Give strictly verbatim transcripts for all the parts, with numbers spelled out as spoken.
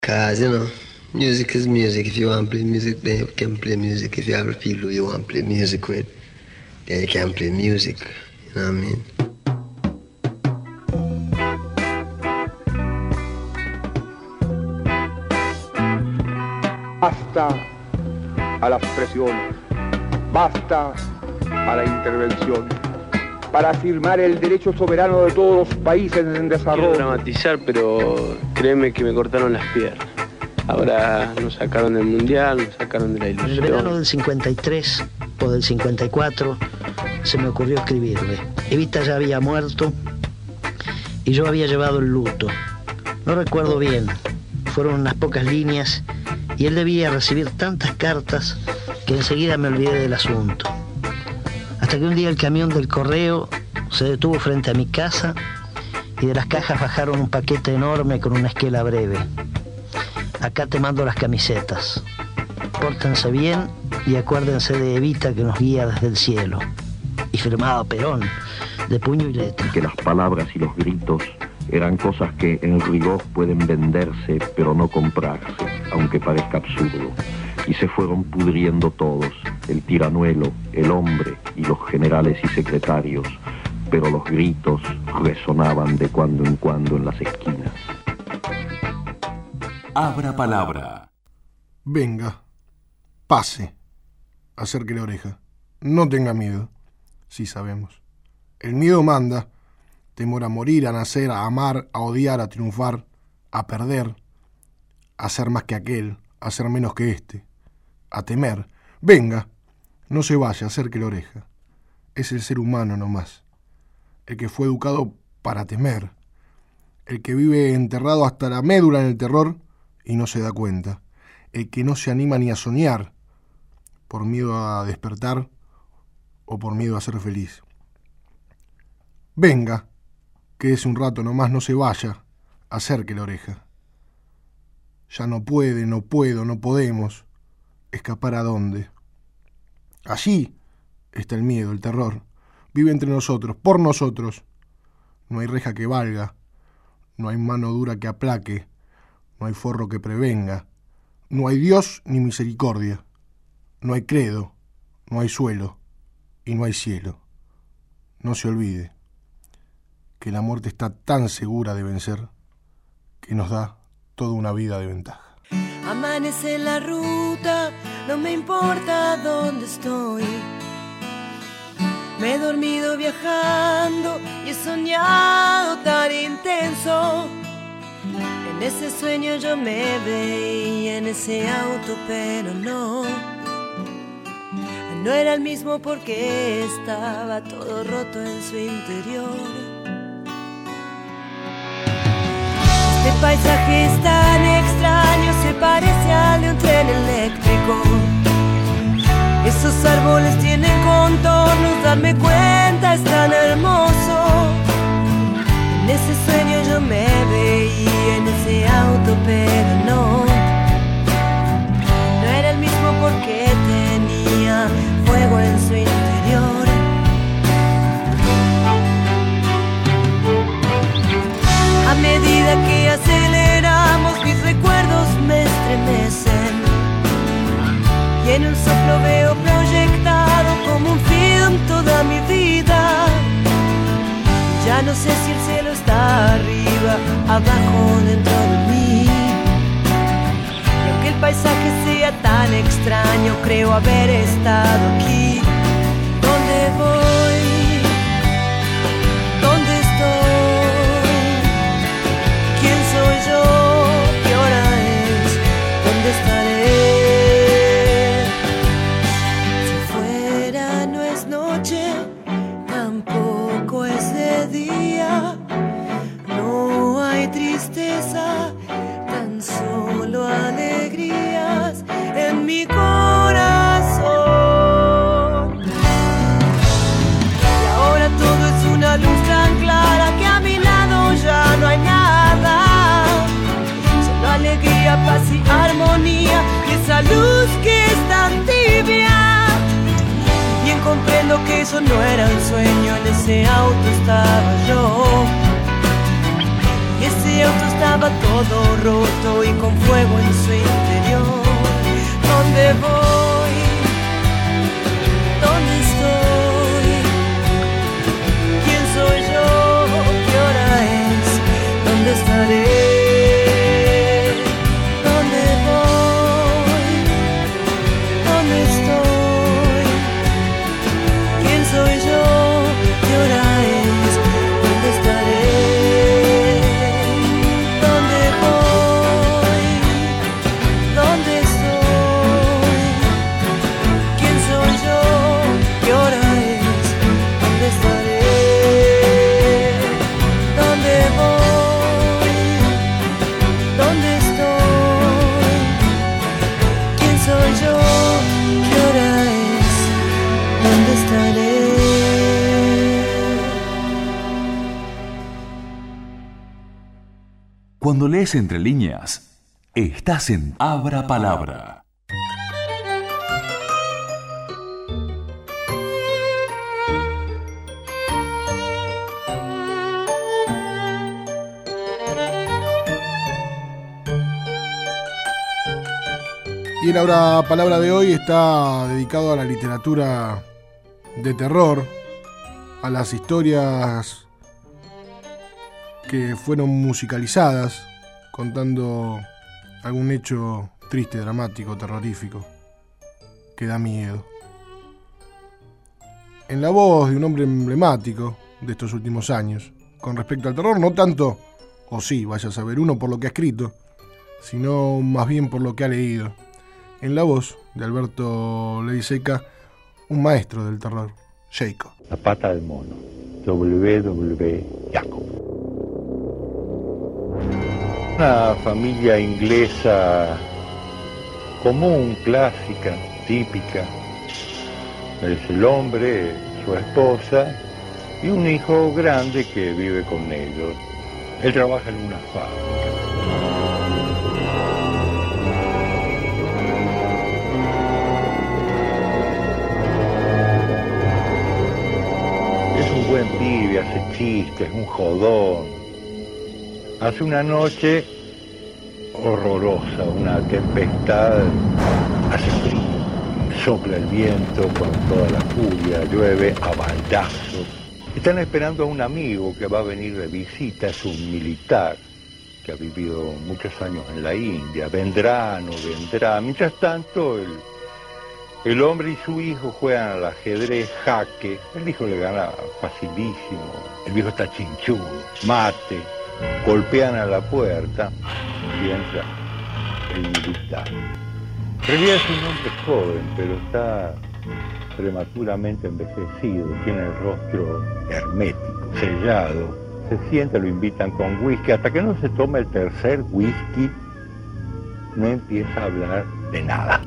Cause you know, music is music. If you want to play music, then you can play music. If you have people who you want to play music with, then you can play music. You know what I mean? Basta a las presiones, basta a la intervención, para afirmar el derecho soberano de todos los países en desarrollo. Quiero dramatizar, pero créeme que me cortaron las piernas. Ahora nos sacaron del mundial, nos sacaron de la ilusión. En el verano del cincuenta y tres o del cincuenta y cuatro se me ocurrió escribirle. Evita ya había muerto y yo había llevado el luto. No recuerdo bien, fueron unas pocas líneas y él debía recibir tantas cartas que enseguida me olvidé del asunto. Hasta que un día el camión del correo se detuvo frente a mi casa y de las cajas bajaron un paquete enorme con una esquela breve. Acá te mando las camisetas. Pórtense bien y acuérdense de Evita que nos guía desde el cielo. Y firmado Perón, de puño y letra. Que las palabras y los gritos eran cosas que en rigor pueden venderse pero no comprarse, aunque parezca absurdo. Y se fueron pudriendo todos, el tiranuelo, el hombre y los generales y secretarios, pero los gritos resonaban de cuando en cuando en las esquinas. Abra palabra. Venga, pase, acerque la oreja, no tenga miedo, sí sabemos. El miedo manda, temor a morir, a nacer, a amar, a odiar, a triunfar, a perder, a ser más que aquel, a ser menos que este, a temer. Venga, no se vaya, acerque la oreja. Es el ser humano nomás, el que fue educado para temer, el que vive enterrado hasta la médula en el terror y no se da cuenta, el que no se anima ni a soñar por miedo a despertar o por miedo a ser feliz. Venga, quédese un rato nomás, no se vaya, acerque la oreja. Ya no puede, no puedo, no podemos escapar a dónde. Allí está el miedo, el terror. Vive entre nosotros, por nosotros. No hay reja que valga, no hay mano dura que aplaque, no hay forro que prevenga, no hay Dios ni misericordia, no hay credo, no hay suelo y no hay cielo. No se olvide que la muerte está tan segura de vencer que nos da toda una vida de ventaja. Amanece la ruta, no me importa dónde estoy. Me he dormido viajando y he soñado tan intenso. En ese sueño yo me veía en ese auto, pero no. No era el mismo porque estaba todo roto en su interior. Este paisaje es tan extraño, se parece al de un tren eléctrico. Esos árboles tienen contornos, darme cuenta es tan hermoso. En ese sueño yo me veía en ese auto, pero no. No era el mismo porque tenía fuego en su interior. A medida que aceleramos, mis recuerdos me estremecen. Y en un soplo veo proyectado como un film toda mi vida. Ya no sé si el cielo está arriba, abajo, dentro de mí. Y aunque el paisaje sea tan extraño, creo haber estado aquí. ¿Dónde voy? ¿Dónde estoy? ¿Quién soy yo? ¿Qué hora es? ¿Dónde estaré? Si fuera no es noche, tampoco es de día. No hay tristeza, tan solo alegrías en mi corazón. Y ahora todo es una luz tan clara que a mi lado ya no hay nada. Solo alegría, paz y armonía, y esa luz que es tan tibia. Bien comprendo que eso no era un sueño, en ese auto estaba yo. Ese auto estaba todo roto y con fuego en su interior. ¿Dónde voy? ¿Dónde estoy? ¿Quién soy yo? ¿Qué hora es? ¿Dónde estaré? ¿Dónde voy? ¿Dónde estoy? ¿Quién soy yo? ¿Qué hora es? ¿Dónde estaré? ¿Dónde voy? ¿Dónde estoy? ¿Quién soy yo? ¿Qué hora es? ¿Dónde estaré? ¿Dónde voy? ¿Dónde estoy? ¿Quién soy yo? ¿Qué hora es? ¿Dónde estaré? Cuando lees entre líneas, estás en Abra Palabra. Y el Abra Palabra de hoy está dedicado a la literatura de terror, a las historias que fueron musicalizadas, contando algún hecho triste, dramático, terrorífico, que da miedo. En la voz de un hombre emblemático de estos últimos años, con respecto al terror, no tanto, o sí, vaya a saber uno por lo que ha escrito, sino más bien por lo que ha leído. En la voz de Alberto Laiseka, un maestro del terror, Jacob. La pata del mono, W W Jacob. Una familia inglesa común, clásica, típica. Es el hombre, su esposa y un hijo grande que vive con ellos. Él trabaja en una fábrica. Es un buen pibe, hace chistes, un jodón. Hace una noche horrorosa, una tempestad, hace frío, sopla el viento con toda la furia, llueve a baldazos. Están esperando a un amigo que va a venir de visita, es un militar que ha vivido muchos años en la India, vendrá, no vendrá. Mientras tanto, el, el hombre y su hijo juegan al ajedrez, jaque. El hijo le gana facilísimo, el viejo está chinchudo, mate. Golpean a la puerta y entra el militar. En realidad es un hombre joven, pero está prematuramente envejecido, tiene el rostro hermético, sellado. Se sienta, lo invitan con whisky, hasta que no se toma el tercer whisky, no empieza a hablar de nada.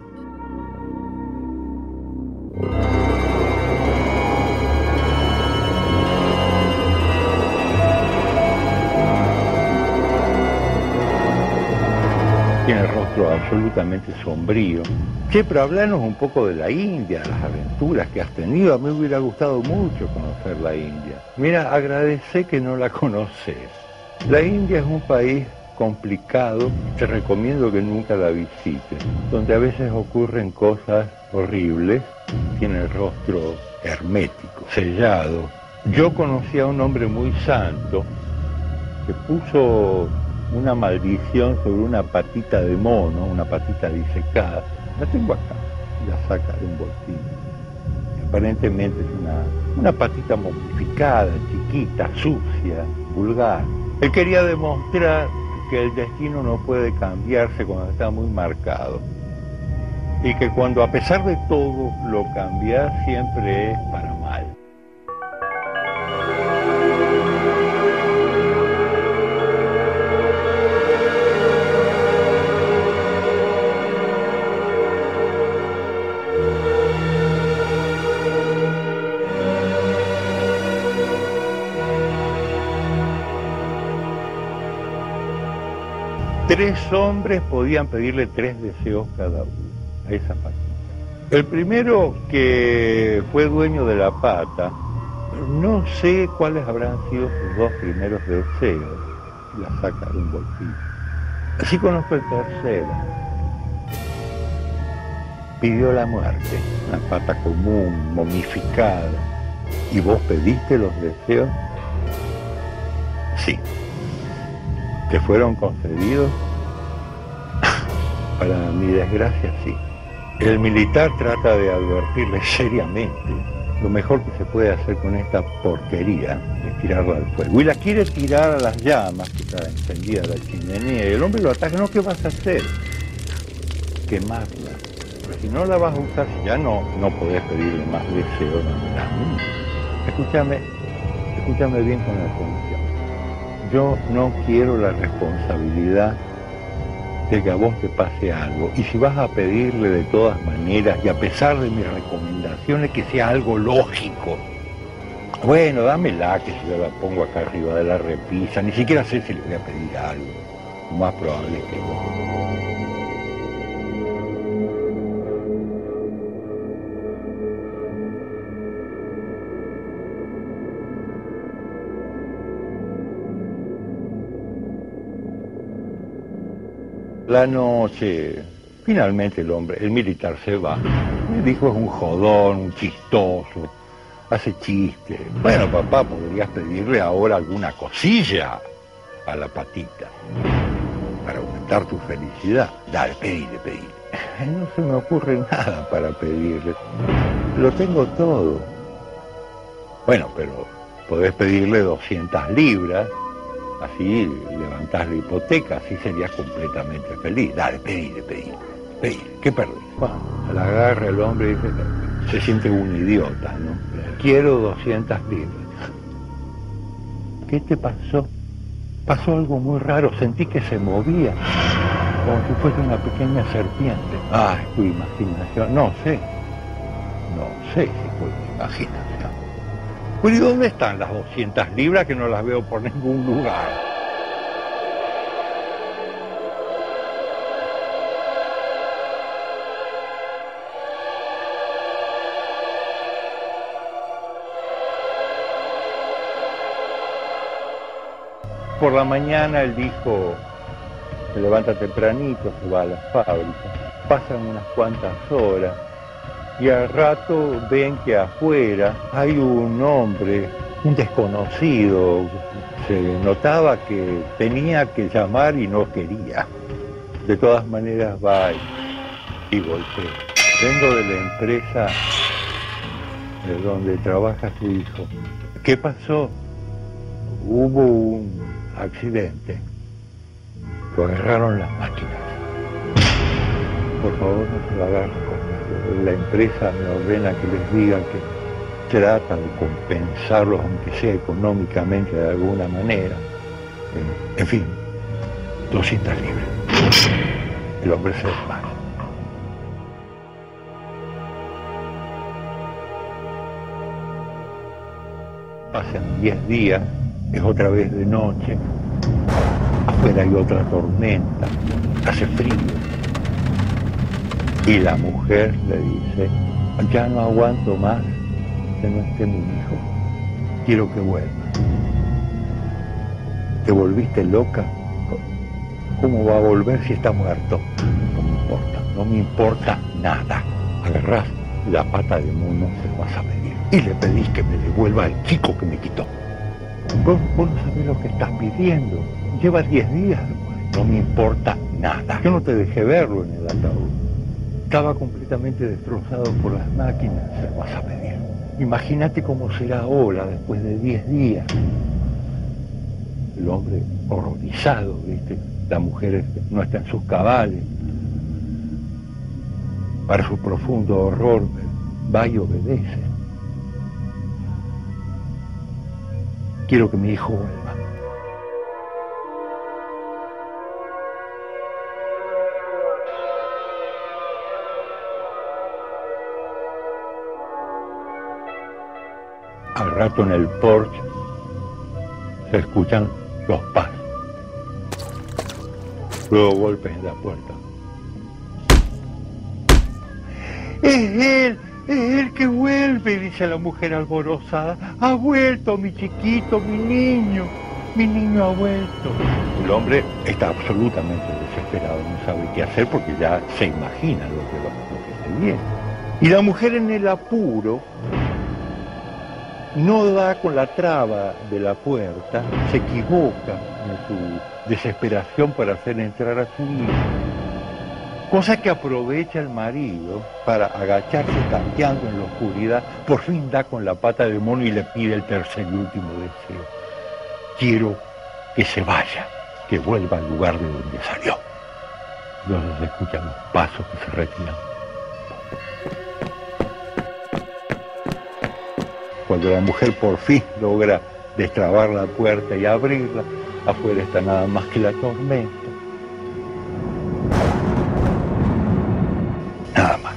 Tiene el rostro absolutamente sombrío. Che, pero hablanos un poco de la India, las aventuras que has tenido. A mí me hubiera gustado mucho conocer la India. Mira, agradecé que no la conoces. La India es un país complicado, te recomiendo que nunca la visites, donde a veces ocurren cosas horribles. Tiene el rostro hermético, sellado. Yo conocí a un hombre muy santo que puso una maldición sobre una patita de mono, una patita disecada. La tengo acá, la saca de un botín. Aparentemente es una, una patita momificada, chiquita, sucia, vulgar. Él quería demostrar que el destino no puede cambiarse cuando está muy marcado. Y que cuando a pesar de todo lo cambias siempre es para mal. Tres hombres podían pedirle tres deseos cada uno a esa patita. El primero, que fue dueño de la pata, no sé cuáles habrán sido sus dos primeros deseos, y la saca de un bolsillo. Así conozco el tercero. Pidió la muerte, una pata común, momificada. ¿Y vos pediste los deseos? Sí. ¿Te fueron concedidos? Para mi desgracia, sí. El militar trata de advertirle seriamente. Lo mejor que se puede hacer con esta porquería es tirarla al fuego. Y la quiere tirar a las llamas, que está encendida la chimenea, y el hombre lo ataca. No, ¿qué vas a hacer? Quemarla. Pero si no la vas a usar, si ya no, no podés pedirle más deseos, no, no. Escúchame, escúchame bien con atención. Yo no quiero la responsabilidad de que a vos te pase algo. Y si vas a pedirle de todas maneras, y a pesar de mis recomendaciones, que sea algo lógico. Bueno, dámela, que si yo la pongo acá arriba de la repisa, ni siquiera sé si le voy a pedir algo. Lo más probable es que no. La noche, finalmente el hombre, el militar se va. Me dijo, es un jodón, un chistoso, hace chistes. Bueno, papá, podrías pedirle ahora alguna cosilla a la patita para aumentar tu felicidad. Dale, pedile, pedile. No se me ocurre nada para pedirle. Lo tengo todo. Bueno, pero podés pedirle doscientas libras. Así levantás la hipoteca, así serías completamente feliz. Dale, pedile, pedile, pedile. ¿Qué perdés? Bueno, la agarra el hombre y dice, se siente un idiota, ¿no? Quiero doscientas libras. ¿Qué te pasó? Pasó algo muy raro, sentí que se movía, como si fuese una pequeña serpiente. Ah, es tu imaginación. No sé, no sé si fue tu imaginación. Bueno, ¿y dónde están las doscientas libras que no las veo por ningún lugar? Por la mañana el hijo se levanta tempranito, se va a la fábrica, pasan unas cuantas horas. Y al rato ven que afuera hay un hombre, un desconocido. Se notaba que tenía que llamar y no quería. De todas maneras va y, y golpea. Vengo de la empresa de donde trabaja su hijo. ¿Qué pasó? Hubo un accidente. Lo agarraron las máquinas. Por favor, no se lo agarren. La empresa me ordena que les diga que trata de compensarlos, aunque sea económicamente de alguna manera. Eh, en fin, doscientas libras. El hombre se desmaya. Pasan diez días, es otra vez de noche. Afuera hay otra tormenta, hace frío. Y la mujer le dice, ya no aguanto más que no esté mi hijo. Quiero que vuelva. ¿Te volviste loca? ¿Cómo va a volver si está muerto? No me importa, no me importa nada. Agarrás la pata de mono, se lo vas a pedir. Y le pedís que me devuelva al chico que me quitó. Vos, vos no sabés lo que estás pidiendo. Lleva diez días. No me importa nada. Yo no te dejé verlo en el ataúd. Estaba completamente destrozado por las máquinas, se lo vas a pedir. Imagínate cómo será ahora, después de diez días. El hombre horrorizado, ¿viste? La mujer no está en sus cabales. Para su profundo horror, va y obedece. Quiero que mi hijo vuelva. Al rato en el porche se escuchan los pasos. Luego golpes en la puerta. ¡Es él! ¡Es él que vuelve! Dice la mujer alborozada. ¡Ha vuelto mi chiquito, mi niño! mi niño ha vuelto. El hombre está absolutamente desesperado, no sabe qué hacer porque ya se imagina lo que, lo, lo que se viene. Y la mujer en el apuro no da con la traba de la puerta, se equivoca en su desesperación para hacer entrar a su hijo. Cosa que aprovecha el marido para agacharse tanteando en la oscuridad, por fin da con la pata del mono y le pide el tercer y último deseo. Quiero que se vaya, que vuelva al lugar de donde salió. Entonces se escuchan los pasos que se retiran. Cuando la mujer por fin logra destrabar la puerta y abrirla, afuera está nada más que la tormenta. Nada más.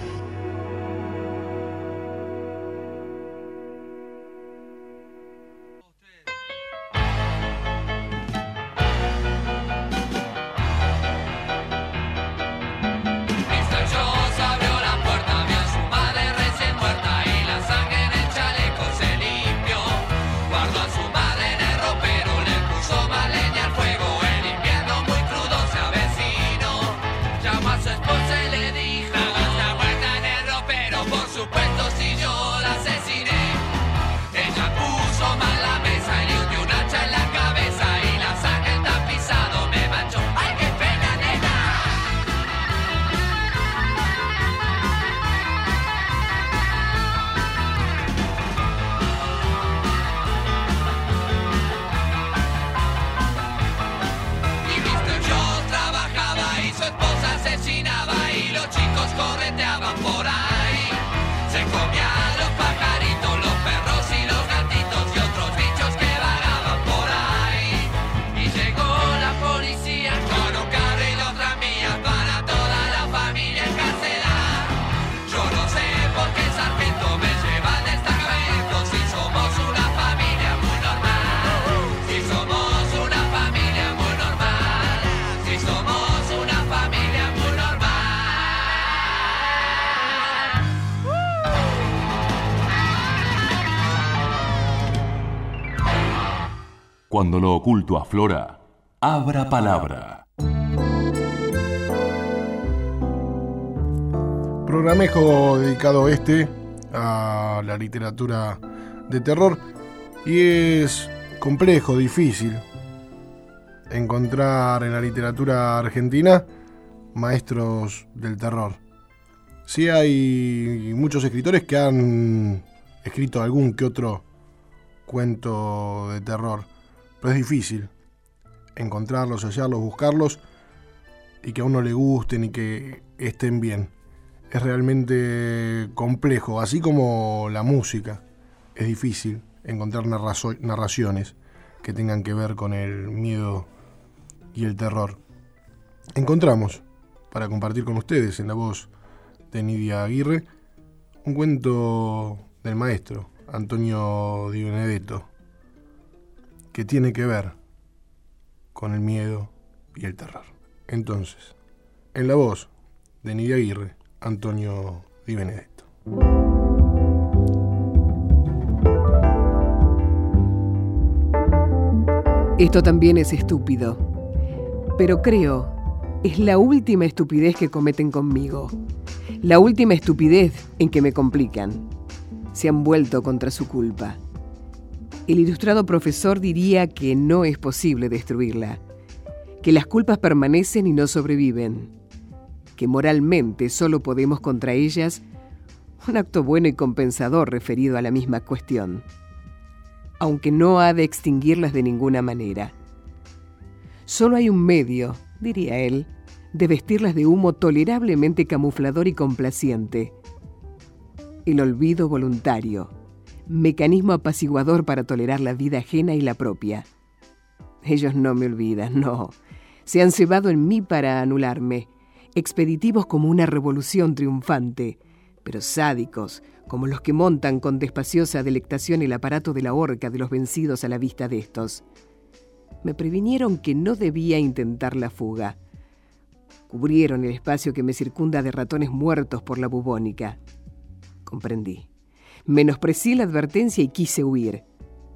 Cuando lo oculto aflora, abra palabra. Programejo dedicado este a la literatura de terror, y es complejo, difícil encontrar en la literatura argentina maestros del terror. Sí hay muchos escritores que han escrito algún que otro cuento de terror, pero es difícil encontrarlos, hallarlos, buscarlos y que a uno le gusten y que estén bien. Es realmente complejo, así como la música. Es difícil encontrar narrazo- narraciones que tengan que ver con el miedo y el terror. Encontramos, para compartir con ustedes en la voz de Nidia Aguirre, un cuento del maestro Antonio Di Benedetto, que tiene que ver con el miedo y el terror. Entonces, en la voz de Nidia Aguirre, Antonio Di Benedetto. Esto también es estúpido, pero creo es la última estupidez que cometen conmigo, la última estupidez en que me complican. Se han vuelto contra su culpa. El ilustrado profesor diría que no es posible destruirla, que las culpas permanecen y no sobreviven, que moralmente solo podemos contra ellas un acto bueno y compensador referido a la misma cuestión, aunque no ha de extinguirlas de ninguna manera. Solo hay un medio, diría él, de vestirlas de humo tolerablemente camuflador y complaciente: el olvido voluntario, mecanismo apaciguador para tolerar la vida ajena y la propia. Ellos no me olvidan, no. Se han cebado en mí para anularme, expeditivos como una revolución triunfante, pero sádicos como los que montan con despaciosa delectación el aparato de la horca de los vencidos a la vista de estos. Me previnieron que no debía intentar la fuga. Cubrieron el espacio que me circunda de ratones muertos por la bubónica. Comprendí. Menosprecié la advertencia y quise huir.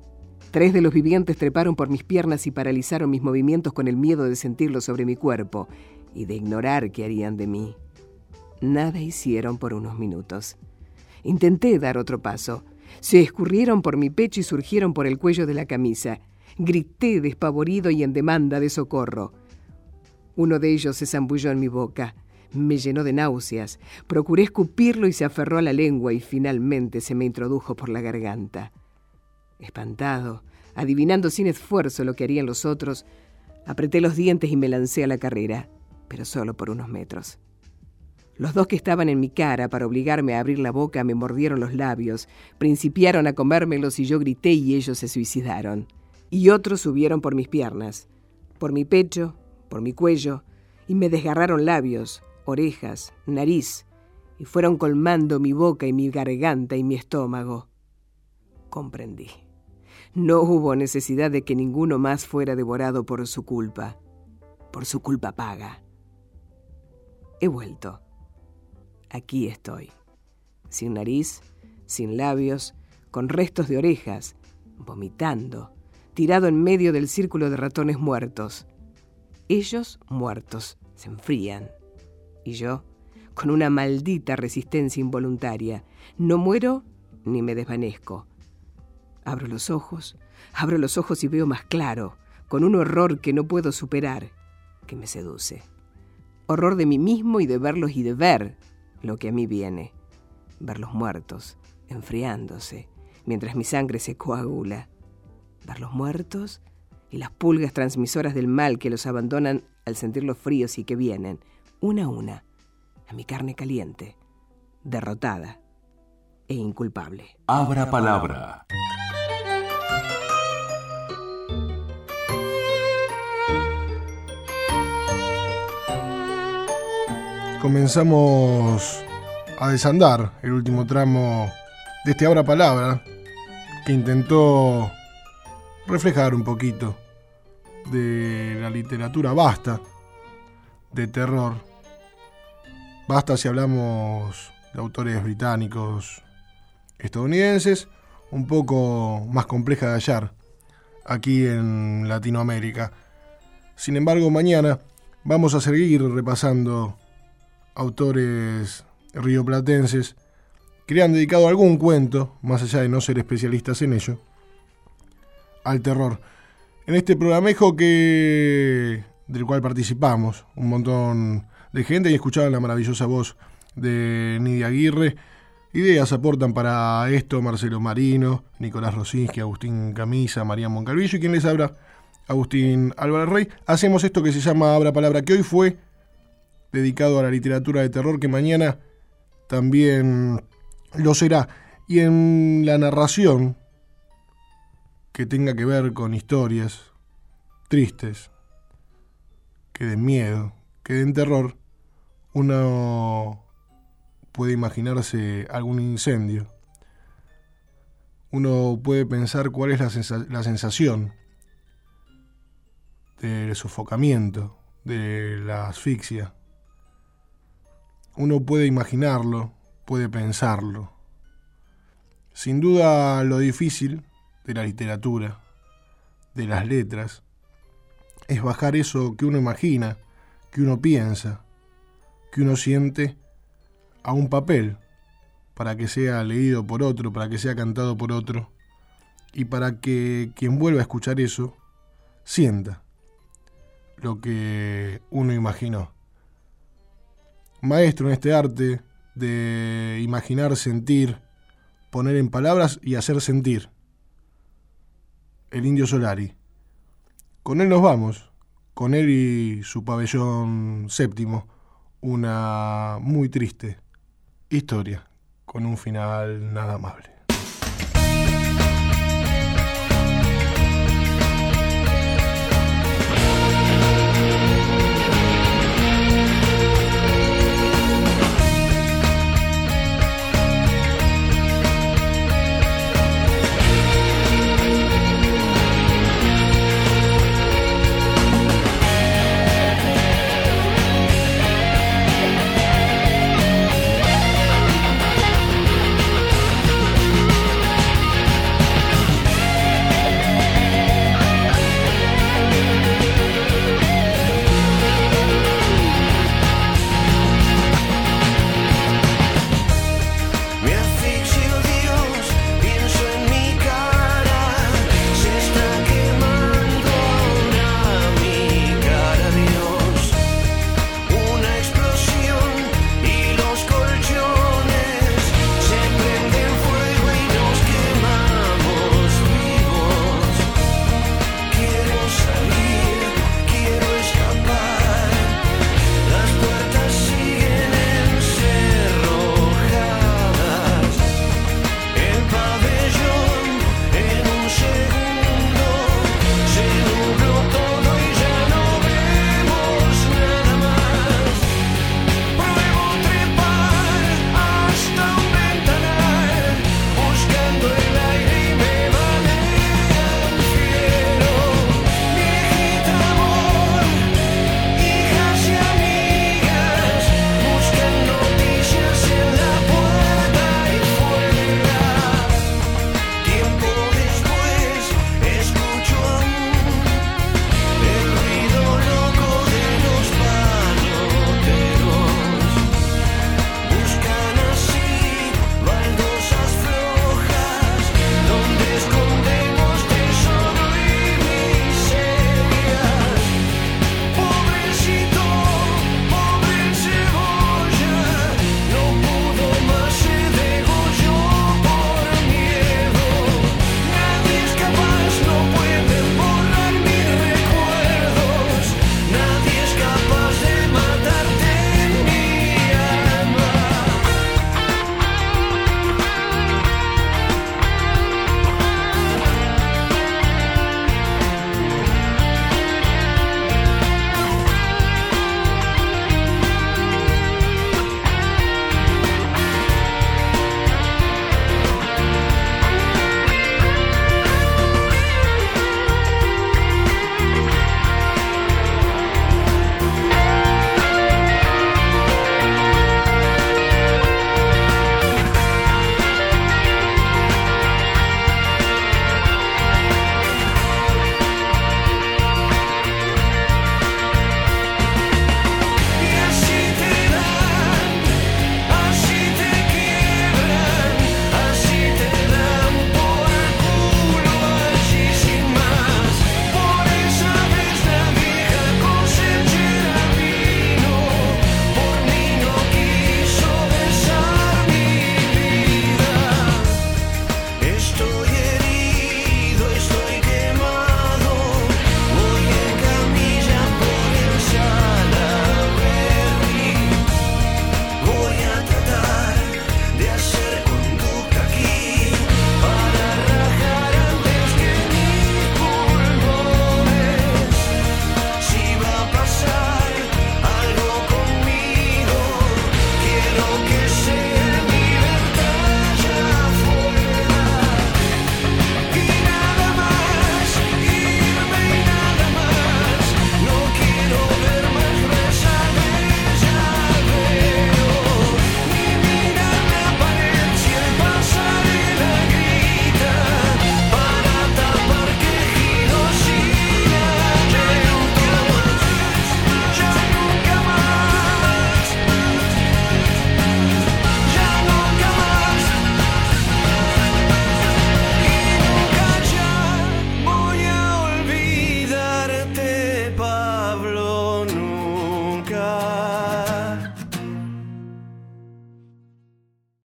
Tres de los vivientes treparon por mis piernas y paralizaron mis movimientos con el miedo de sentirlo sobre mi cuerpo y de ignorar qué harían de mí. Nada hicieron por unos minutos. Intenté dar otro paso. Se escurrieron por mi pecho y surgieron por el cuello de la camisa. Grité despavorido y en demanda de socorro. Uno de ellos se zambulló en mi boca. Me llenó de náuseas. Procuré escupirlo y se aferró a la lengua y finalmente se me introdujo por la garganta. Espantado, adivinando sin esfuerzo lo que harían los otros, apreté los dientes y me lancé a la carrera, pero solo por unos metros. Los dos que estaban en mi cara para obligarme a abrir la boca me mordieron los labios, principiaron a comérmelos y yo grité y ellos se suicidaron. Y otros subieron por mis piernas, por mi pecho, por mi cuello, y me desgarraron labios, orejas, nariz, y fueron colmando mi boca y mi garganta y mi estómago. Comprendí. No hubo necesidad de que ninguno más fuera devorado por su culpa, por su culpa paga. He vuelto. Aquí estoy, sin nariz, sin labios, con restos de orejas, vomitando, tirado en medio del círculo de ratones muertos. Ellos muertos, se enfrían. Y yo, con una maldita resistencia involuntaria, no muero ni me desvanezco. Abro los ojos, abro los ojos y veo más claro, con un horror que no puedo superar, que me seduce. Horror de mí mismo y de verlos y de ver lo que a mí viene. Verlos muertos, enfriándose, mientras mi sangre se coagula. Verlos muertos y las pulgas transmisoras del mal que los abandonan al sentir los fríos y que vienen, una a una, a mi carne caliente, derrotada e inculpable. Abra palabra. Comenzamos a desandar el último tramo de este Abra Palabra, que intentó reflejar un poquito de la literatura basta, de terror. Basta si hablamos de autores británicos, estadounidenses, un poco más compleja de hallar aquí en Latinoamérica. Sin embargo, mañana vamos a seguir repasando autores rioplatenses que le han dedicado algún cuento, más allá de no ser especialistas en ello, al terror. En este programejo que del cual participamos un montón de gente y escuchaban la maravillosa voz de Nidia Aguirre. Ideas aportan para esto Marcelo Marino, Nicolás Rosinski, Agustín Camisa, María Moncalvillo y quien les habla, Agustín Álvarez Rey. Hacemos esto que se llama Abra Palabra, que hoy fue dedicado a la literatura de terror, que mañana también lo será. Y en la narración que tenga que ver con historias tristes, que den miedo, que den terror, uno puede imaginarse algún incendio. Uno puede pensar cuál es la, sensa- la sensación del sofocamiento, de la asfixia. Uno puede imaginarlo, puede pensarlo. Sin duda, lo difícil de la literatura, de las letras, es bajar eso que uno imagina, que uno piensa, que uno siente, a un papel, para que sea leído por otro, para que sea cantado por otro, y para que quien vuelva a escuchar eso sienta lo que uno imaginó. Maestro en este arte de imaginar, sentir, poner en palabras y hacer sentir, el Indio Solari. Con él nos vamos, con él y su pabellón séptimo, una muy triste historia, con un final nada amable.